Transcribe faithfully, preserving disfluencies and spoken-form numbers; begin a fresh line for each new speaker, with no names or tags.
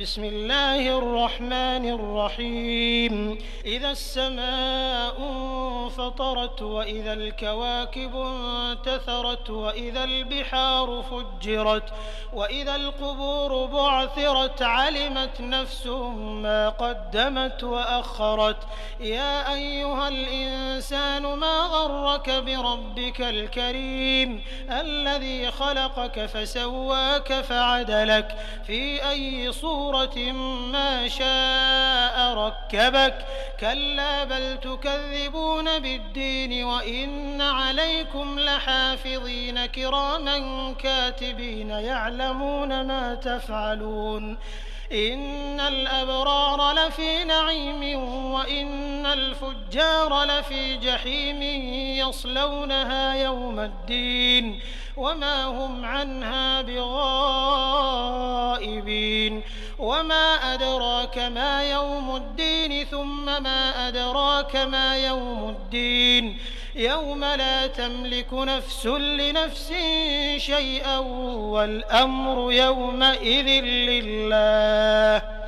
بسم الله الرحمن الرحيم إذا السماء انفطرت وإذا الكواكب انتثرت وإذا البحار فجرت وإذا القبور بعثرت علمت نفس ما قدمت وأخرت يا أيها الإنسان ما غرك بربك الكريم الذي خلقك فسواك فعدلك في أي صورة ما شاء ركبك كلا بل تكذبون بالدين وإن عليكم لحافظين كراما كاتبين يعلمون ما تفعلون إن الأبرار لفي نعيم وإن الفجار لفي جحيم يصلونها يوم الدين وما هم عنها بغائبين وما أدراك ما يوم الدين ثم ما أدراك ما يوم الدين يوم لا تملك نفس لنفس شيئا والأمر يومئذ لله